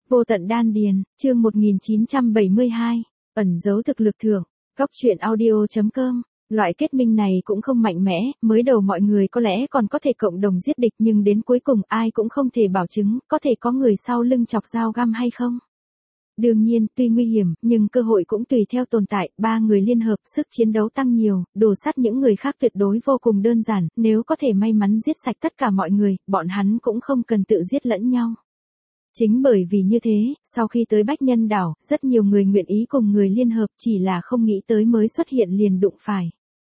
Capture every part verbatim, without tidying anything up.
Vô tận đan điền, chương một nghìn chín trăm bảy mươi hai, ẩn giấu thực lực thưởng, góc truyện audio.com. Loại kết minh này cũng không mạnh mẽ, mới đầu mọi người có lẽ còn có thể cộng đồng giết địch nhưng đến cuối cùng ai cũng không thể bảo chứng có thể có người sau lưng chọc dao găm hay không. Đương nhiên, tuy nguy hiểm, nhưng cơ hội cũng tùy theo tồn tại, ba người liên hợp, sức chiến đấu tăng nhiều, đổ sát những người khác tuyệt đối vô cùng đơn giản, nếu có thể may mắn giết sạch tất cả mọi người, bọn hắn cũng không cần tự giết lẫn nhau. Chính bởi vì như thế, sau khi tới Bách Nhân Đảo, rất nhiều người nguyện ý cùng người liên hợp chỉ là không nghĩ tới mới xuất hiện liền đụng phải.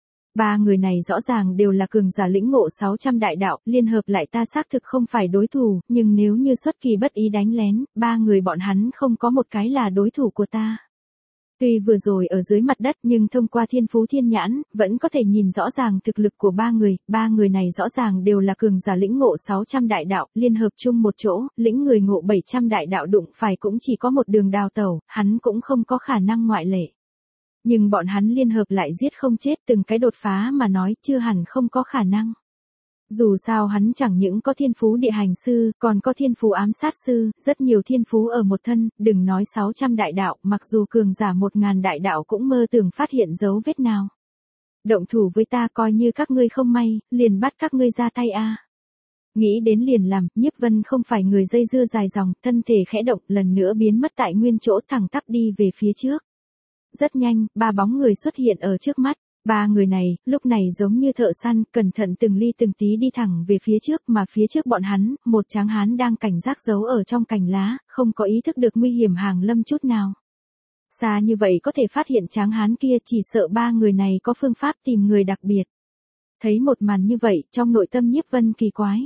Ba người này rõ ràng đều là cường giả lĩnh ngộ sáu trăm đại đạo, liên hợp lại ta xác thực không phải đối thủ, nhưng nếu như xuất kỳ bất ý đánh lén, ba người bọn hắn không có một cái là đối thủ của ta. Tuy vừa rồi ở dưới mặt đất nhưng thông qua thiên phú thiên nhãn, vẫn có thể nhìn rõ ràng thực lực của ba người, ba người này rõ ràng đều là cường giả lĩnh ngộ sáu trăm đại đạo, liên hợp chung một chỗ, lĩnh người ngộ bảy trăm đại đạo đụng phải cũng chỉ có một đường đào tẩu, hắn cũng không có khả năng ngoại lệ. Nhưng bọn hắn liên hợp lại giết không chết từng cái đột phá mà nói chưa hẳn không có khả năng. Dù sao hắn chẳng những có thiên phú địa hành sư, còn có thiên phú ám sát sư, rất nhiều thiên phú ở một thân, đừng nói sáu trăm đại đạo, mặc dù cường giả một ngàn đại đạo cũng mơ tưởng phát hiện dấu vết nào. Động thủ với ta coi như các ngươi không may, liền bắt các ngươi ra tay a. Nghĩ đến liền làm, Nhiếp Vân không phải người dây dưa dài dòng, thân thể khẽ động, lần nữa biến mất tại nguyên chỗ thẳng tắp đi về phía trước. Rất nhanh, ba bóng người xuất hiện ở trước mắt. Ba người này, lúc này giống như thợ săn, cẩn thận từng ly từng tí đi thẳng về phía trước mà phía trước bọn hắn, một tráng hán đang cảnh giác giấu ở trong cành lá, không có ý thức được nguy hiểm hàng lâm chút nào. Xa như vậy có thể phát hiện tráng hán kia chỉ sợ ba người này có phương pháp tìm người đặc biệt. Thấy một màn như vậy, trong nội tâm Nhiếp Vân kỳ quái.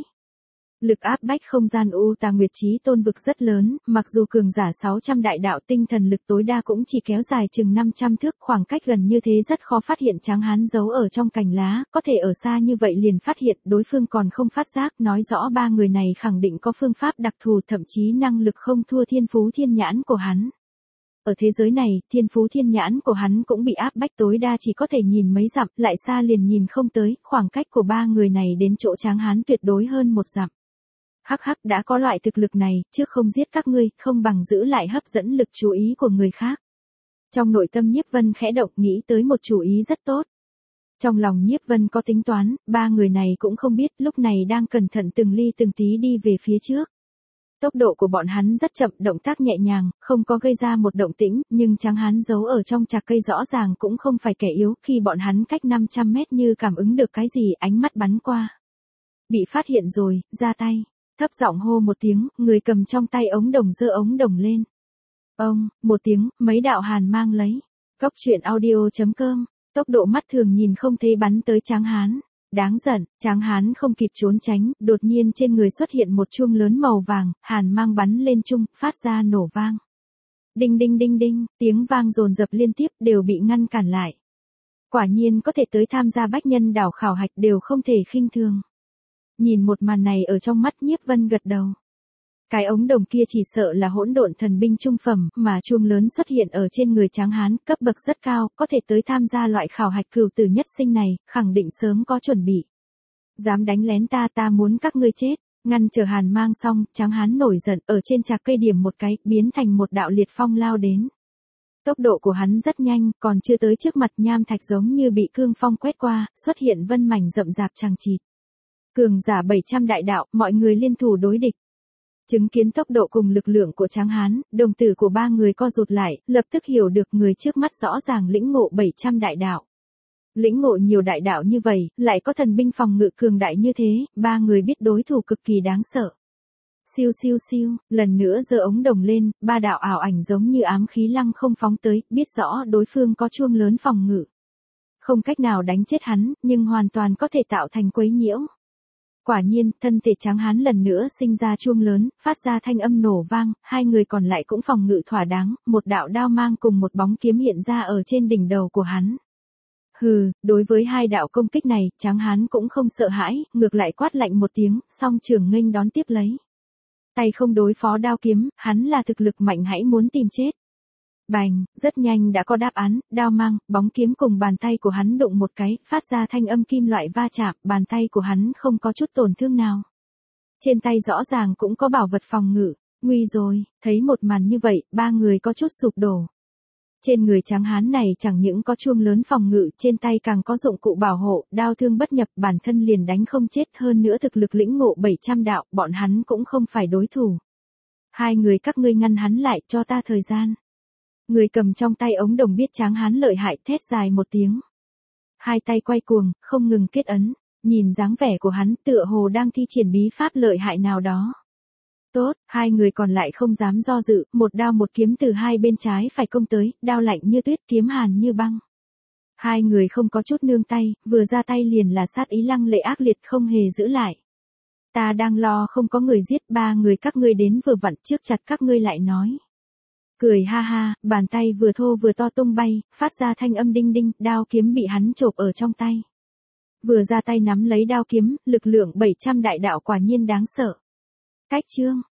Lực áp bách không gian U Tà Nguyệt Chí Tôn vực rất lớn, mặc dù cường giả sáu trăm đại đạo tinh thần lực tối đa cũng chỉ kéo dài chừng năm trăm thước, khoảng cách gần như thế rất khó phát hiện tráng hán giấu ở trong cành lá, có thể ở xa như vậy liền phát hiện, đối phương còn không phát giác, nói rõ ba người này khẳng định có phương pháp đặc thù, thậm chí năng lực không thua thiên phú thiên nhãn của hắn. Ở thế giới này, thiên phú thiên nhãn của hắn cũng bị áp bách tối đa chỉ có thể nhìn mấy dặm, lại xa liền nhìn không tới, khoảng cách của ba người này đến chỗ tráng hán tuyệt đối hơn một dặm. Hắc hắc, đã có loại thực lực này, trước không giết các ngươi, không bằng giữ lại hấp dẫn lực chú ý của người khác. Trong nội tâm Nhiếp Vân khẽ động nghĩ tới một chủ ý rất tốt. Trong lòng Nhiếp Vân có tính toán, ba người này cũng không biết lúc này đang cẩn thận từng ly từng tí đi về phía trước. Tốc độ của bọn hắn rất chậm, động tác nhẹ nhàng, không có gây ra một động tĩnh, nhưng tráng hán giấu ở trong chạc cây rõ ràng cũng không phải kẻ yếu, khi bọn hắn cách năm trăm mét như cảm ứng được cái gì, ánh mắt bắn qua. Bị phát hiện rồi, ra tay. Thấp giọng hô một tiếng, người cầm trong tay ống đồng giơ ống đồng lên. Ông, một tiếng, mấy đạo hàn mang lấy. Góc truyện audio.com, tốc độ mắt thường nhìn không thấy bắn tới tráng hán. Đáng giận, tráng hán không kịp trốn tránh, đột nhiên trên người xuất hiện một chuông lớn màu vàng, hàn mang bắn lên chung, phát ra nổ vang. Đinh đinh đinh đinh, tiếng vang dồn dập liên tiếp đều bị ngăn cản lại. Quả nhiên có thể tới tham gia Bách Nhân Đảo khảo hạch đều không thể khinh thường. Nhìn một màn này ở trong mắt Nhiếp Vân gật đầu. Cái ống đồng kia chỉ sợ là hỗn độn thần binh trung phẩm, mà chuông lớn xuất hiện ở trên người tráng hán, cấp bậc rất cao, có thể tới tham gia loại khảo hạch cửu tử nhất sinh này, khẳng định sớm có chuẩn bị. Dám đánh lén ta, ta muốn các ngươi chết. Ngăn chờ hàn mang xong, tráng hán nổi giận, ở trên chạc cây điểm một cái, biến thành một đạo liệt phong lao đến. Tốc độ của hắn rất nhanh, còn chưa tới trước mặt nham thạch giống như bị cương phong quét qua, xuất hiện vân mảnh rậm rạp chằng chịt. Cường giả bảy trăm đại đạo, mọi người liên thủ đối địch. Chứng kiến tốc độ cùng lực lượng của tráng hán, đồng tử của ba người co rụt lại, lập tức hiểu được người trước mắt rõ ràng lĩnh ngộ bảy trăm đại đạo. Lĩnh ngộ nhiều đại đạo như vậy, lại có thần binh phòng ngự cường đại như thế, ba người biết đối thủ cực kỳ đáng sợ. Siêu siêu siêu, lần nữa giơ ống đồng lên, ba đạo ảo ảnh giống như ám khí lăng không phóng tới, biết rõ đối phương có chuông lớn phòng ngự. Không cách nào đánh chết hắn, nhưng hoàn toàn có thể tạo thành quấy nhiễu. Quả nhiên, thân thể tráng hán lần nữa sinh ra chuông lớn, phát ra thanh âm nổ vang, hai người còn lại cũng phòng ngự thỏa đáng, một đạo đao mang cùng một bóng kiếm hiện ra ở trên đỉnh đầu của hắn. Hừ, đối với hai đạo công kích này, tráng hán cũng không sợ hãi, ngược lại quát lạnh một tiếng, song trường nghênh đón tiếp lấy. Tay không đối phó đao kiếm, hắn là thực lực mạnh hãy muốn tìm chết. Bành, rất nhanh đã có đáp án, đao mang, bóng kiếm cùng bàn tay của hắn đụng một cái, phát ra thanh âm kim loại va chạm, bàn tay của hắn không có chút tổn thương nào. Trên tay rõ ràng cũng có bảo vật phòng ngự. Nguy rồi, thấy một màn như vậy, ba người có chút sụp đổ. Trên người tráng hán này chẳng những có chuông lớn phòng ngự, trên tay càng có dụng cụ bảo hộ, đao thương bất nhập, bản thân liền đánh không chết, hơn nữa thực lực lĩnh ngộ bảy trăm đạo, bọn hắn cũng không phải đối thủ. Hai người các ngươi ngăn hắn lại, cho ta thời gian. Người cầm trong tay ống đồng biết tráng hán lợi hại, thét dài một tiếng. Hai tay quay cuồng, không ngừng kết ấn, nhìn dáng vẻ của hắn tựa hồ đang thi triển bí pháp lợi hại nào đó. Tốt, hai người còn lại không dám do dự, một đao một kiếm từ hai bên trái phải công tới, đao lạnh như tuyết, kiếm hàn như băng. Hai người không có chút nương tay, vừa ra tay liền là sát ý lăng lệ ác liệt, không hề giữ lại. Ta đang lo không có người giết, ba người các ngươi đến vừa vặn, trước chặt các ngươi lại nói. Cười ha ha, bàn tay vừa thô vừa to tung bay, phát ra thanh âm đinh đinh, đao kiếm bị hắn chộp ở trong tay. Vừa ra tay nắm lấy đao kiếm, lực lượng bảy trăm đại đạo quả nhiên đáng sợ. Cách chương,